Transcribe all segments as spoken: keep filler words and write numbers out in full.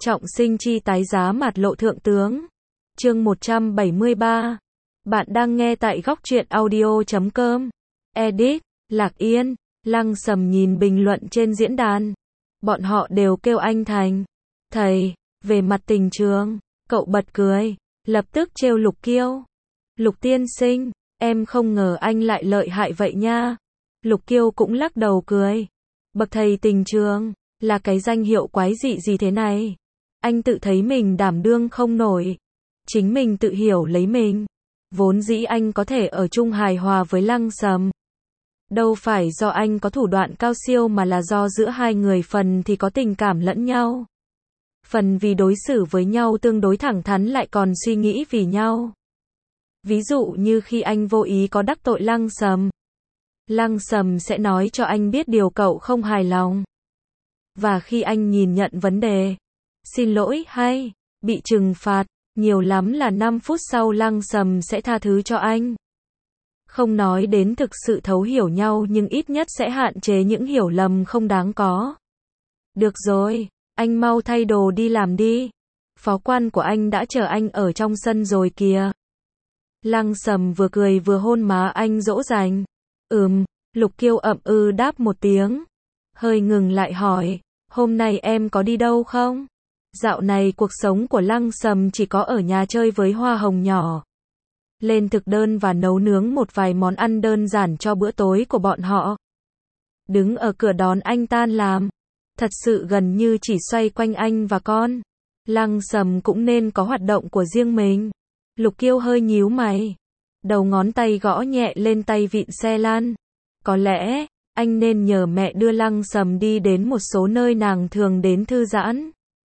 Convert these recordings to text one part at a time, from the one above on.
Trọng sinh chi tái giá mặt lộ thượng tướng. Chương một trăm bảy mươi ba. Bạn đang nghe tại góc truyện audio chấm com. Edit, Lạc Yên, Lăng Sầm nhìn bình luận trên diễn đàn. Bọn họ đều kêu anh thành thầy. Về mặt tình trường, cậu bật cười, lập tức trêu Lục Kiêu. Lục tiên sinh, em không ngờ anh lại lợi hại vậy nha. Lục Kiêu cũng lắc đầu cười. Bậc thầy tình trường, là cái danh hiệu quái dị gì thế này? Anh tự thấy mình đảm đương không nổi. Chính mình tự hiểu lấy mình. Vốn dĩ anh có thể ở chung hài hòa với Lăng Sầm. Đâu phải do anh có thủ đoạn cao siêu mà là do giữa hai người phần thì có tình cảm lẫn nhau. Phần vì đối xử với nhau tương đối thẳng thắn lại còn suy nghĩ vì nhau. Ví dụ như khi anh vô ý có đắc tội Lăng Sầm. Lăng Sầm sẽ nói cho anh biết điều cậu không hài lòng. Và khi anh nhìn nhận vấn đề, xin lỗi hay bị trừng phạt, nhiều lắm là năm phút sau Lăng Sầm sẽ tha thứ cho anh. Không nói đến thực sự thấu hiểu nhau nhưng ít nhất sẽ hạn chế những hiểu lầm không đáng có. Được rồi, anh mau thay đồ đi làm đi. Phó quan của anh đã chờ anh ở trong sân rồi kìa. Lăng Sầm vừa cười vừa hôn má anh dỗ dành. Ừm, Lục Kiêu ậm ừ đáp một tiếng. Hơi ngừng lại hỏi, hôm nay em có đi đâu không? Dạo này cuộc sống của Lăng Sầm chỉ có ở nhà chơi với Hoa Hồng nhỏ. Lên thực đơn và nấu nướng một vài món ăn đơn giản cho bữa tối của bọn họ. Đứng ở cửa đón anh tan làm. Thật sự gần như chỉ xoay quanh anh và con. Lăng Sầm cũng nên có hoạt động của riêng mình. Lục Kiêu hơi nhíu mày. Đầu ngón tay gõ nhẹ lên tay vịn xe lan. Có lẽ, anh nên nhờ mẹ đưa Lăng Sầm đi đến một số nơi nàng thường đến thư giãn.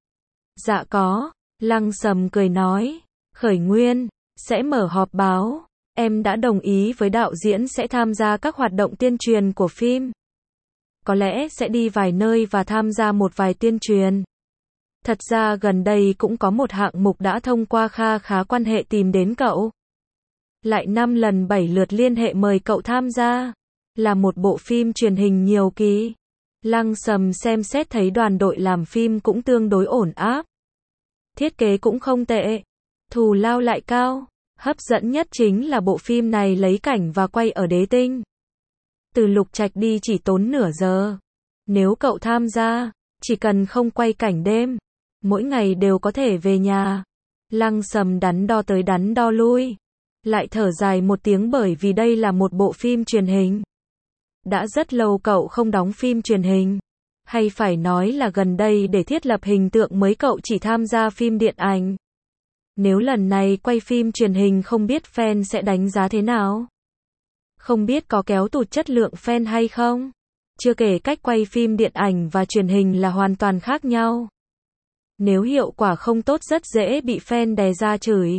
Dạ có, Lăng Sầm cười nói. Khởi nguyên, sẽ mở họp báo. Em đã đồng ý với đạo diễn sẽ tham gia các hoạt động tuyên truyền của phim. Có lẽ sẽ đi vài nơi và tham gia một vài tuyên truyền. Thật ra gần đây cũng có một hạng mục đã thông qua kha khá quan hệ tìm đến cậu. Lại năm lần bảy lượt liên hệ mời cậu tham gia. Là một bộ phim truyền hình nhiều kỳ. Lăng Sầm xem xét thấy đoàn đội làm phim cũng tương đối ổn áp. Thiết kế cũng không tệ. Thù lao lại cao. Hấp dẫn nhất chính là bộ phim này lấy cảnh và quay ở Đế Tinh. Từ Lục Trạch đi chỉ tốn nửa giờ. Nếu cậu tham gia, chỉ cần không quay cảnh đêm, mỗi ngày đều có thể về nhà. Lăng Sầm đắn đo tới đắn đo lui. Lại thở dài một tiếng bởi vì đây là một bộ phim truyền hình. Đã rất lâu cậu không đóng phim truyền hình. Hay phải nói là gần đây để thiết lập hình tượng mới cậu chỉ tham gia phim điện ảnh. Nếu lần này quay phim truyền hình không biết fan sẽ đánh giá thế nào? Không biết có kéo tụt chất lượng fan hay không? Chưa kể cách quay phim điện ảnh và truyền hình là hoàn toàn khác nhau. Nếu hiệu quả không tốt rất dễ bị fan đè ra chửi.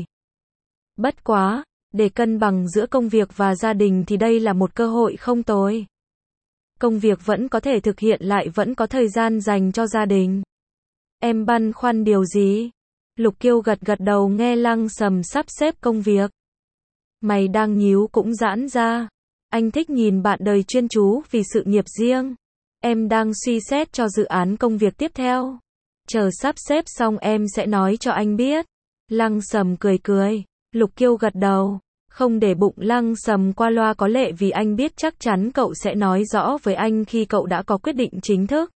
Bất quá, để cân bằng giữa công việc và gia đình thì đây là một cơ hội không tồi. Công việc vẫn có thể thực hiện lại vẫn có thời gian dành cho gia đình. Em băn khoăn điều gì? Lục Kiêu gật gật đầu nghe Lăng Sầm sắp xếp công việc. Mày đang nhíu cũng giãn ra. Anh thích nhìn bạn đời chuyên chú vì sự nghiệp riêng. Em đang suy xét cho dự án công việc tiếp theo. Chờ sắp xếp xong em sẽ nói cho anh biết. Lăng Sầm cười cười. Lục Kiêu gật đầu. Không để bụng Lăng Sầm qua loa có lệ vì anh biết chắc chắn cậu sẽ nói rõ với anh khi cậu đã có quyết định chính thức.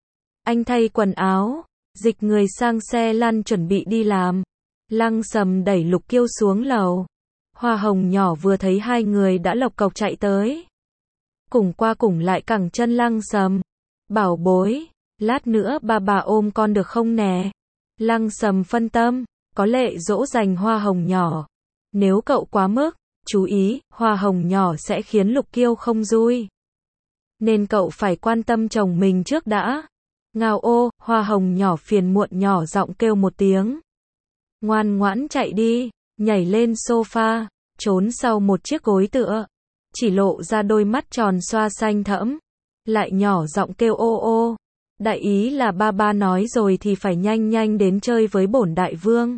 Anh thay quần áo, dịch người sang xe lăn chuẩn bị đi làm. Lăng Sầm đẩy Lục Kiêu xuống lầu. Hoa Hồng nhỏ vừa thấy hai người đã lộc cộc chạy tới. Cùng qua cùng lại cẳng chân Lăng Sầm. Bảo bối, lát nữa ba bà ôm con được không nè? Lăng Sầm phân tâm, có lệ dỗ dành Hoa Hồng nhỏ. Nếu cậu quá mức, chú ý, Hoa Hồng nhỏ sẽ khiến Lục Kiêu không vui. Nên cậu phải quan tâm chồng mình trước đã. Ngao ô, Hoa Hồng nhỏ phiền muộn nhỏ giọng kêu một tiếng. Ngoan ngoãn chạy đi, nhảy lên sofa, trốn sau một chiếc gối tựa. Chỉ lộ ra đôi mắt tròn xoa xanh thẫm. Lại nhỏ giọng kêu ô ô. Đại ý là ba ba nói rồi thì phải nhanh nhanh đến chơi với bổn đại vương.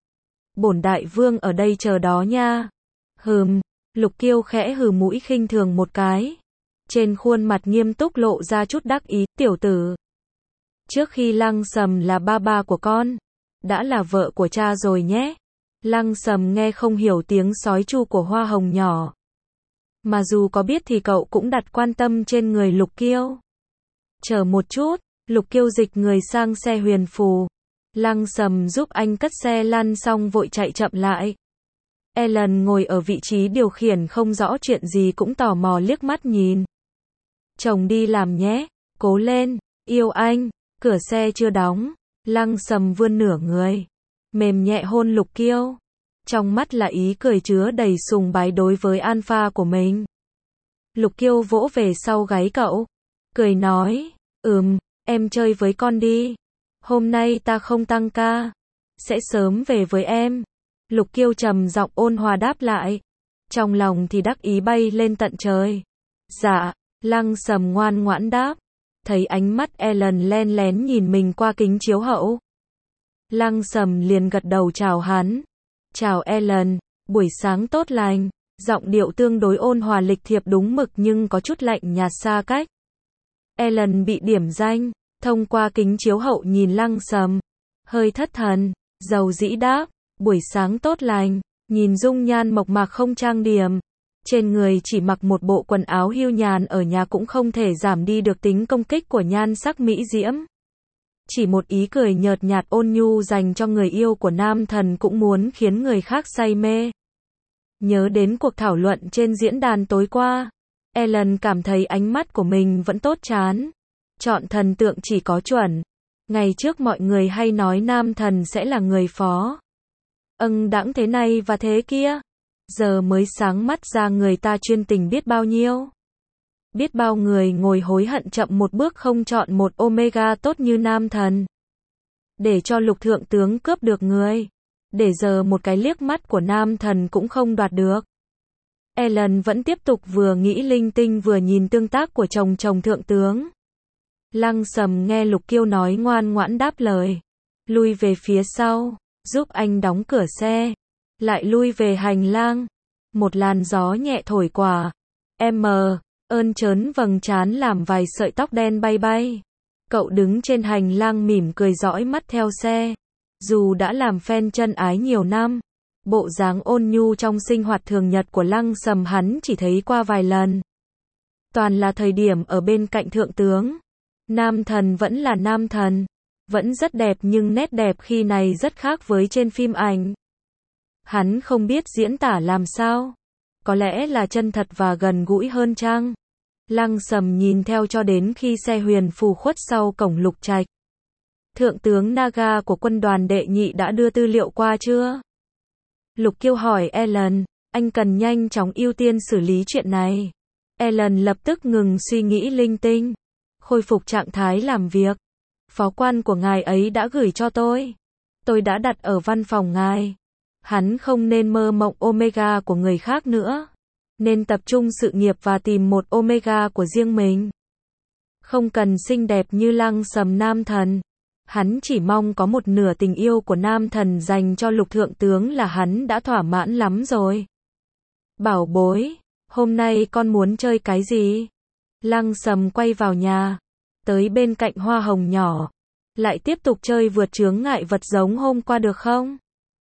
Bổn đại vương ở đây chờ đó nha. Hừm, Lục Kiêu khẽ hừ mũi khinh thường một cái. Trên khuôn mặt nghiêm túc lộ ra chút đắc ý, tiểu tử. Trước khi Lăng Sầm là ba ba của con, đã là vợ của cha rồi nhé. Lăng Sầm nghe không hiểu tiếng sói chu của Hoa Hồng nhỏ. Mà dù có biết thì cậu cũng đặt quan tâm trên người Lục Kiêu. Chờ một chút, Lục Kiêu dịch người sang xe huyền phù. Lăng Sầm giúp anh cất xe lăn xong vội chạy chậm lại. Ellen ngồi ở vị trí điều khiển không rõ chuyện gì cũng tò mò liếc mắt nhìn. Chồng đi làm nhé, cố lên, yêu anh. Cửa xe chưa đóng, Lăng Sầm vươn nửa người, mềm nhẹ hôn Lục Kiêu. Trong mắt là ý cười chứa đầy sùng bái đối với alpha của mình. Lục Kiêu vỗ về sau gáy cậu, cười nói, ừm, em chơi với con đi. Hôm nay ta không tăng ca, sẽ sớm về với em. Lục Kiêu trầm giọng ôn hòa đáp lại. Trong lòng thì đắc ý bay lên tận trời. Dạ, Lăng Sầm ngoan ngoãn đáp. Thấy ánh mắt Ellen len lén nhìn mình qua kính chiếu hậu. Lăng Sầm liền gật đầu chào hắn. Chào Ellen, buổi sáng tốt lành. Giọng điệu tương đối ôn hòa lịch thiệp đúng mực nhưng có chút lạnh nhạt xa cách. Ellen bị điểm danh, thông qua kính chiếu hậu nhìn Lăng Sầm. Hơi thất thần, dầu dĩ đáp, buổi sáng tốt lành, nhìn dung nhan mộc mạc không trang điểm. Trên người chỉ mặc một bộ quần áo hưu nhàn ở nhà cũng không thể giảm đi được tính công kích của nhan sắc mỹ diễm. Chỉ một ý cười nhợt nhạt ôn nhu dành cho người yêu của nam thần cũng muốn khiến người khác say mê. Nhớ đến cuộc thảo luận trên diễn đàn tối qua, Ellen cảm thấy ánh mắt của mình vẫn tốt chán. Chọn thần tượng chỉ có chuẩn. Ngày trước mọi người hay nói nam thần sẽ là người phó âng đãng thế này và thế kia. Giờ mới sáng mắt ra người ta chuyên tình biết bao nhiêu. Biết bao người ngồi hối hận chậm một bước không chọn một Omega tốt như nam thần. Để cho Lục thượng tướng cướp được người. Để giờ một cái liếc mắt của nam thần cũng không đoạt được. Ellen vẫn tiếp tục vừa nghĩ linh tinh vừa nhìn tương tác của chồng chồng thượng tướng. Lăng Sầm nghe Lục Kiêu nói ngoan ngoãn đáp lời. Lui về phía sau, giúp anh đóng cửa xe. Lại lui về hành lang. Một làn gió nhẹ thổi qua. Em ơn trớn vầng trán làm vài sợi tóc đen bay bay. Cậu đứng trên hành lang mỉm cười dõi mắt theo xe. Dù đã làm fan chân ái nhiều năm, bộ dáng ôn nhu trong sinh hoạt thường nhật của Lăng Sầm hắn chỉ thấy qua vài lần. Toàn là thời điểm ở bên cạnh thượng tướng. Nam thần vẫn là nam thần. Vẫn rất đẹp nhưng nét đẹp khi này rất khác với trên phim ảnh. Hắn không biết diễn tả làm sao. Có lẽ là chân thật và gần gũi hơn chăng? Lăng Sầm nhìn theo cho đến khi xe huyền phù khuất sau cổng Lục Trạch. Thượng tướng Naga của quân đoàn đệ nhị đã đưa tư liệu qua chưa? Lục Kiêu hỏi Ellen, anh cần nhanh chóng ưu tiên xử lý chuyện này. Ellen lập tức ngừng suy nghĩ linh tinh. Khôi phục trạng thái làm việc. Phó quan của ngài ấy đã gửi cho tôi. Tôi đã đặt ở văn phòng ngài. Hắn không nên mơ mộng Omega của người khác nữa. Nên tập trung sự nghiệp và tìm một Omega của riêng mình. Không cần xinh đẹp như Lăng Sầm nam thần. Hắn chỉ mong có một nửa tình yêu của nam thần dành cho Lục thượng tướng là hắn đã thỏa mãn lắm rồi. Bảo bối, hôm nay con muốn chơi cái gì? Lăng Sầm quay vào nhà. Tới bên cạnh Hoa Hồng nhỏ. Lại tiếp tục chơi vượt chướng ngại vật giống hôm qua được không?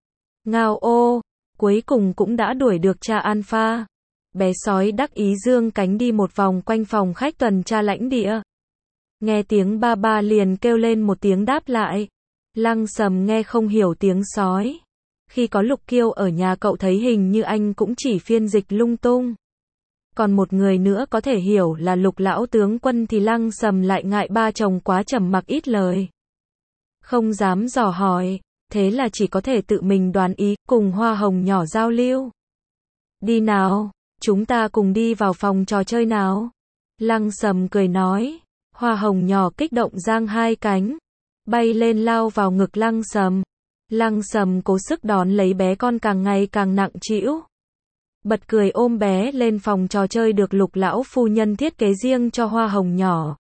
Ngao ô, cuối cùng cũng đã đuổi được cha alpha. Bé sói đắc ý dương cánh đi một vòng quanh phòng khách tuần tra lãnh địa. Nghe tiếng ba ba liền kêu lên một tiếng đáp lại. Lăng Sầm nghe không hiểu tiếng sói. Khi có Lục Kiêu ở nhà cậu thấy hình như anh cũng chỉ phiên dịch lung tung. Còn một người nữa có thể hiểu là Lục lão tướng quân thì Lăng Sầm lại ngại ba chồng quá trầm mặc ít lời. Không dám dò hỏi, thế là chỉ có thể tự mình đoán ý, cùng Hoa Hồng nhỏ giao lưu. Đi nào, chúng ta cùng đi vào phòng trò chơi nào. Lăng Sầm cười nói. Hoa Hồng nhỏ kích động giang hai cánh, bay lên lao vào ngực Lăng Sầm. Lăng Sầm cố sức đón lấy bé con càng ngày càng nặng trĩu. Bật cười ôm bé lên phòng trò chơi được Lục lão phu nhân thiết kế riêng cho Hoa Hồng nhỏ.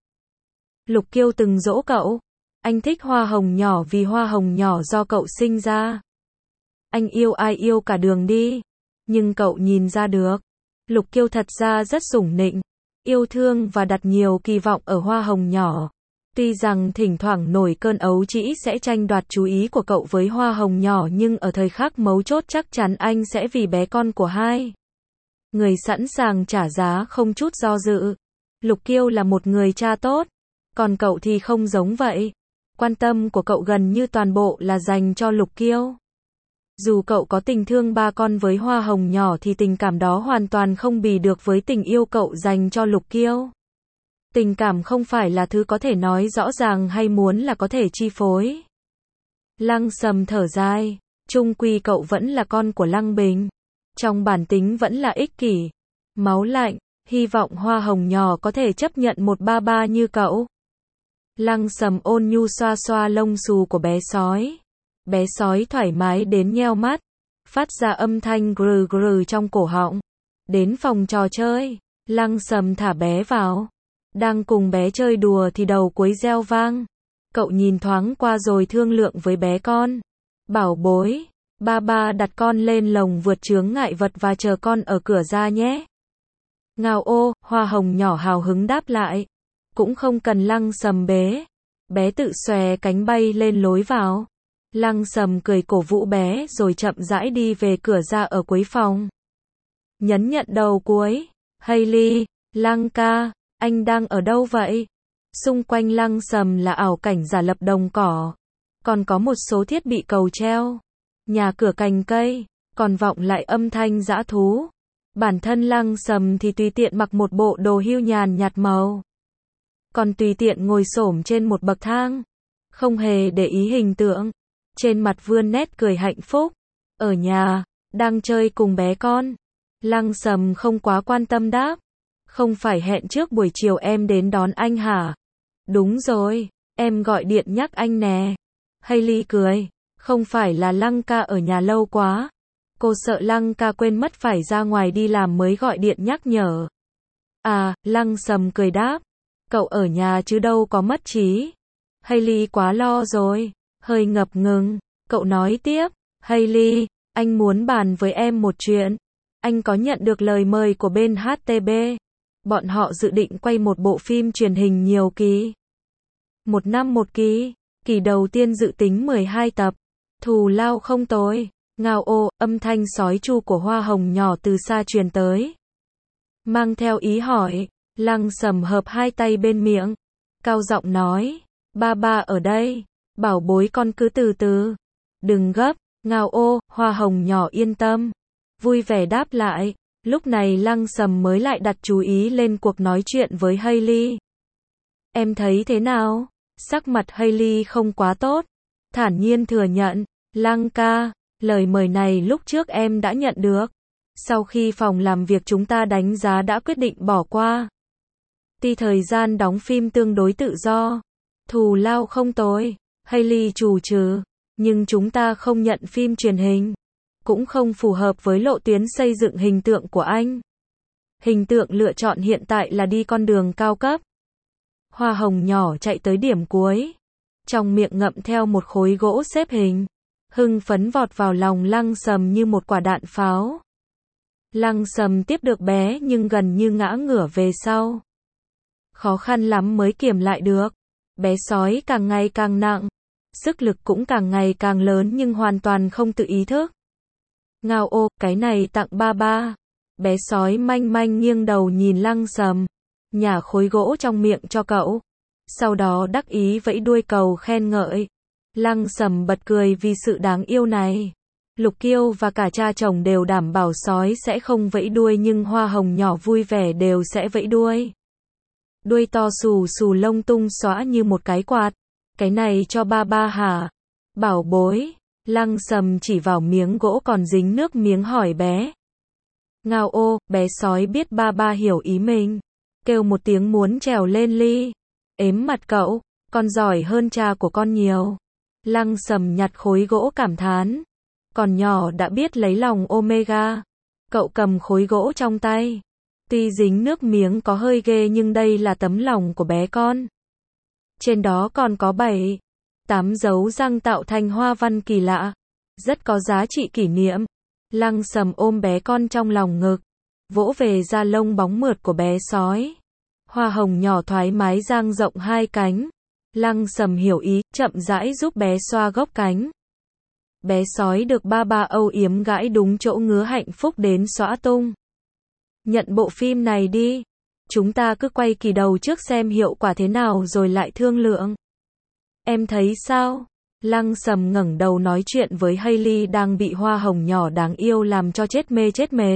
Lục Kiêu từng dỗ cậu, anh thích Hoa Hồng nhỏ vì Hoa Hồng nhỏ do cậu sinh ra. Anh yêu ai yêu cả đường đi, nhưng cậu nhìn ra được, Lục Kiêu thật ra rất sủng nịnh, yêu thương và đặt nhiều kỳ vọng ở Hoa Hồng nhỏ. Tuy rằng thỉnh thoảng nổi cơn ấu trĩ sẽ tranh đoạt chú ý của cậu với hoa hồng nhỏ, nhưng ở thời khắc mấu chốt chắc chắn anh sẽ vì bé con của hai người sẵn sàng trả giá không chút do dự. Lục Kiêu là một người cha tốt, còn cậu thì không giống vậy. Quan tâm của cậu gần như toàn bộ là dành cho Lục Kiêu. Dù cậu có tình thương ba con với hoa hồng nhỏ thì tình cảm đó hoàn toàn không bì được với tình yêu cậu dành cho Lục Kiêu. Tình cảm không phải là thứ có thể nói rõ ràng hay muốn là có thể chi phối. Lăng Sầm thở dài, chung quy cậu vẫn là con của Lăng Bình. Trong bản tính vẫn là ích kỷ, máu lạnh, hy vọng hoa hồng nhỏ có thể chấp nhận một ba ba như cậu. Lăng Sầm ôn nhu xoa xoa lông xù của bé sói. Bé sói thoải mái đến nheo mắt, phát ra âm thanh grừ grừ trong cổ họng. Đến phòng trò chơi, Lăng Sầm thả bé vào. Đang cùng bé chơi đùa thì đầu cuối reo vang. Cậu nhìn thoáng qua rồi thương lượng với bé con. Bảo bối, ba ba đặt con lên lồng vượt chướng ngại vật và chờ con ở cửa ra nhé. Ngao ô, hoa hồng nhỏ hào hứng đáp lại. Cũng không cần Lăng Sầm bế. Bé tự xòe cánh bay lên lối vào. Lăng Sầm cười cổ vũ bé rồi chậm rãi đi về cửa ra ở cuối phòng. Nhấn nhận đầu cuối. Hailey, Lăng ca, anh đang ở đâu vậy? Xung quanh Lăng Sầm là ảo cảnh giả lập đồng cỏ. Còn có một số thiết bị cầu treo. Nhà cửa cành cây. Còn vọng lại âm thanh dã thú. Bản thân Lăng Sầm thì tùy tiện mặc một bộ đồ hưu nhàn nhạt màu. Còn tùy tiện ngồi xổm trên một bậc thang. Không hề để ý hình tượng. Trên mặt vươn nét cười hạnh phúc. Ở nhà, đang chơi cùng bé con. Lăng Sầm không quá quan tâm đáp. Không phải hẹn trước buổi chiều em đến đón anh hả? Đúng rồi, em gọi điện nhắc anh nè. Hailey cười. Không phải là Lăng ca ở nhà lâu quá. Cô sợ Lăng ca quên mất phải ra ngoài đi làm mới gọi điện nhắc nhở. À, Lăng Sầm cười đáp. Cậu ở nhà chứ đâu có mất trí. Hailey quá lo rồi. Hơi ngập ngừng. Cậu nói tiếp. Hailey, anh muốn bàn với em một chuyện. Anh có nhận được lời mời của bên hát tê bê. Bọn họ dự định quay một bộ phim truyền hình nhiều kỳ. Một năm một kỳ. Kỳ đầu tiên dự tính mười hai tập. Thù lao không tồi. Ngao ô, âm thanh sói chu của hoa hồng nhỏ từ xa truyền tới. Mang theo ý hỏi. Lăng Sầm hợp hai tay bên miệng. Cao giọng nói. Ba ba ở đây. Bảo bối con cứ từ từ. Đừng gấp. Ngao ô, hoa hồng nhỏ yên tâm. Vui vẻ đáp lại. Lúc này Lăng Sầm mới lại đặt chú ý lên cuộc nói chuyện với Hailey. Em thấy thế nào? Sắc mặt Hailey không quá tốt. Thản nhiên thừa nhận. Lăng ca, lời mời này lúc trước em đã nhận được. Sau khi phòng làm việc chúng ta đánh giá đã quyết định bỏ qua. Tuy thời gian đóng phim tương đối tự do. Thù lao không tồi. Hailey trù trừ. Nhưng chúng ta không nhận phim truyền hình. Cũng không phù hợp với lộ tuyến xây dựng hình tượng của anh. Hình tượng lựa chọn hiện tại là đi con đường cao cấp. Hoa hồng nhỏ chạy tới điểm cuối. Trong miệng ngậm theo một khối gỗ xếp hình. Hưng phấn vọt vào lòng Lăng Sầm như một quả đạn pháo. Lăng Sầm tiếp được bé nhưng gần như ngã ngửa về sau. Khó khăn lắm mới kiềm lại được. Bé sói càng ngày càng nặng. Sức lực cũng càng ngày càng lớn nhưng hoàn toàn không tự ý thức. Ngao ô, cái này tặng ba ba. Bé sói manh manh nghiêng đầu nhìn Lăng Sầm. Nhả khối gỗ trong miệng cho cậu. Sau đó đắc ý vẫy đuôi cầu khen ngợi. Lăng Sầm bật cười vì sự đáng yêu này. Lục Kiêu và cả cha chồng đều đảm bảo sói sẽ không vẫy đuôi nhưng hoa hồng nhỏ vui vẻ đều sẽ vẫy đuôi. Đuôi to xù xù lông tung xõa như một cái quạt. Cái này cho ba ba hả? Bảo bối. Lăng Sầm chỉ vào miếng gỗ còn dính nước miếng hỏi bé. Ngao ô, bé sói biết ba ba hiểu ý mình. Kêu một tiếng muốn trèo lên ly. Ếm mặt cậu, con giỏi hơn cha của con nhiều. Lăng Sầm nhặt khối gỗ cảm thán. Còn nhỏ đã biết lấy lòng Omega. Cậu cầm khối gỗ trong tay. Tuy dính nước miếng có hơi ghê nhưng đây là tấm lòng của bé con. Trên đó còn có bảy, tám dấu răng tạo thành hoa văn kỳ lạ. Rất có giá trị kỷ niệm. Lăng Sầm ôm bé con trong lòng ngực. Vỗ về da lông bóng mượt của bé sói. Hoa hồng nhỏ thoải mái dang rộng hai cánh. Lăng Sầm hiểu ý, chậm rãi giúp bé xoa gốc cánh. Bé sói được ba ba âu yếm gãi đúng chỗ ngứa hạnh phúc đến xõa tung. Nhận bộ phim này đi. Chúng ta cứ quay kỳ đầu trước xem hiệu quả thế nào rồi lại thương lượng. Em thấy sao? Lăng Sầm ngẩng đầu nói chuyện với Hailey đang bị hoa hồng nhỏ đáng yêu làm cho chết mê chết mệt.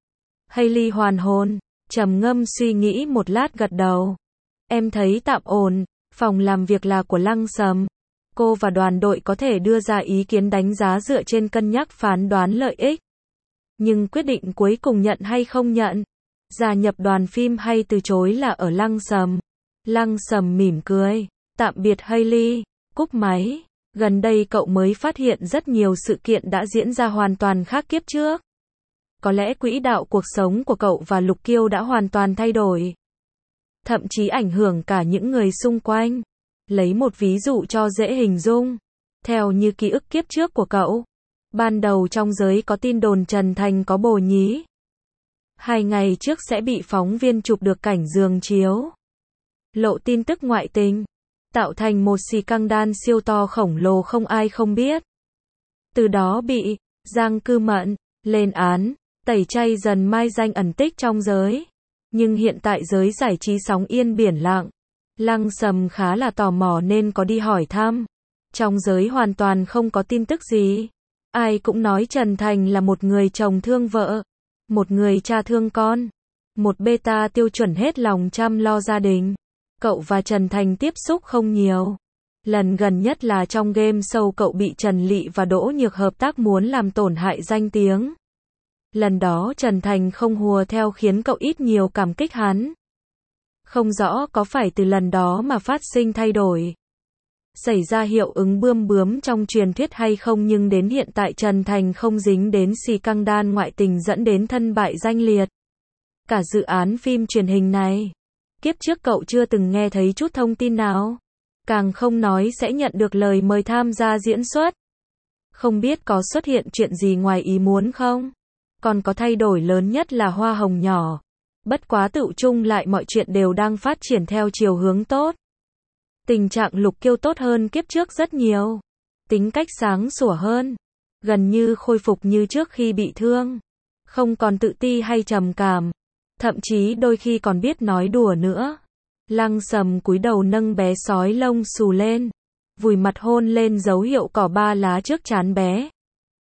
Hailey hoàn hồn, trầm ngâm suy nghĩ một lát gật đầu. Em thấy tạm ổn, phòng làm việc là của Lăng Sầm. Cô và đoàn đội có thể đưa ra ý kiến đánh giá dựa trên cân nhắc phán đoán lợi ích. Nhưng quyết định cuối cùng nhận hay không nhận, gia nhập đoàn phim hay từ chối là ở Lăng Sầm. Lăng Sầm mỉm cười, tạm biệt Hailey, cúp máy. Gần đây cậu mới phát hiện rất nhiều sự kiện đã diễn ra hoàn toàn khác kiếp trước. Có lẽ quỹ đạo cuộc sống của cậu và Lục Kiêu đã hoàn toàn thay đổi. Thậm chí ảnh hưởng cả những người xung quanh. Lấy một ví dụ cho dễ hình dung. Theo như ký ức kiếp trước của cậu, ban đầu trong giới có tin đồn Trần Thành có bồ nhí. Hai ngày trước sẽ bị phóng viên chụp được cảnh giường chiếu. Lộ tin tức ngoại tình. Tạo thành một scandal siêu to khổng lồ không ai không biết. Từ đó bị Giang Cư Mận lên án, tẩy chay dần mai danh ẩn tích trong giới. Nhưng hiện tại giới giải trí sóng yên biển lặng. Lăng Sầm khá là tò mò nên có đi hỏi thăm. Trong giới hoàn toàn không có tin tức gì. Ai cũng nói Trần Thành là một người chồng thương vợ, một người cha thương con, một beta tiêu chuẩn hết lòng chăm lo gia đình. Cậu và Trần Thành tiếp xúc không nhiều. Lần gần nhất là trong game show cậu bị Trần Lị và Đỗ Nhược hợp tác muốn làm tổn hại danh tiếng. Lần đó Trần Thành không hùa theo khiến cậu ít nhiều cảm kích hắn. Không rõ có phải từ lần đó mà phát sinh thay đổi, xảy ra hiệu ứng bươm bướm trong truyền thuyết hay không, nhưng đến hiện tại Trần Thành không dính đến scandal ngoại tình dẫn đến thân bại danh liệt. Cả dự án phim truyền hình này, kiếp trước cậu chưa từng nghe thấy chút thông tin nào. Càng không nói sẽ nhận được lời mời tham gia diễn xuất. Không biết có xuất hiện chuyện gì ngoài ý muốn không? Còn có thay đổi lớn nhất là hoa hồng nhỏ. Bất quá tựu chung lại mọi chuyện đều đang phát triển theo chiều hướng tốt. Tình trạng Lục Kiêu tốt hơn kiếp trước rất nhiều. Tính cách sáng sủa hơn. Gần như khôi phục như trước khi bị thương. Không còn tự ti hay trầm cảm. Thậm chí đôi khi còn biết nói đùa nữa. Lăng Sầm cúi đầu nâng bé sói lông xù lên. Vùi mặt hôn lên dấu hiệu cỏ ba lá trước trán bé.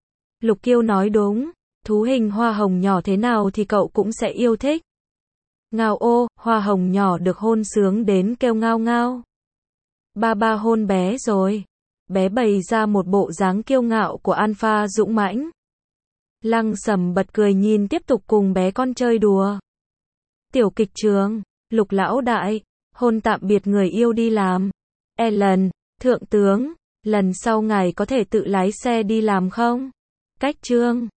Lục Kiêu nói đúng. Thú hình hoa hồng nhỏ thế nào thì cậu cũng sẽ yêu thích. Ngao ô, hoa hồng nhỏ được hôn sướng đến kêu ngao ngao. Ba ba hôn bé rồi. Bé bày ra một bộ dáng kiêu ngạo của alpha dũng mãnh. Lăng Sầm bật cười nhìn tiếp tục cùng bé con chơi đùa. Tiểu kịch trường, Lục lão đại, hôn tạm biệt người yêu đi làm. Ellen, thượng tướng, lần sau ngài có thể tự lái xe đi làm không? Cách chương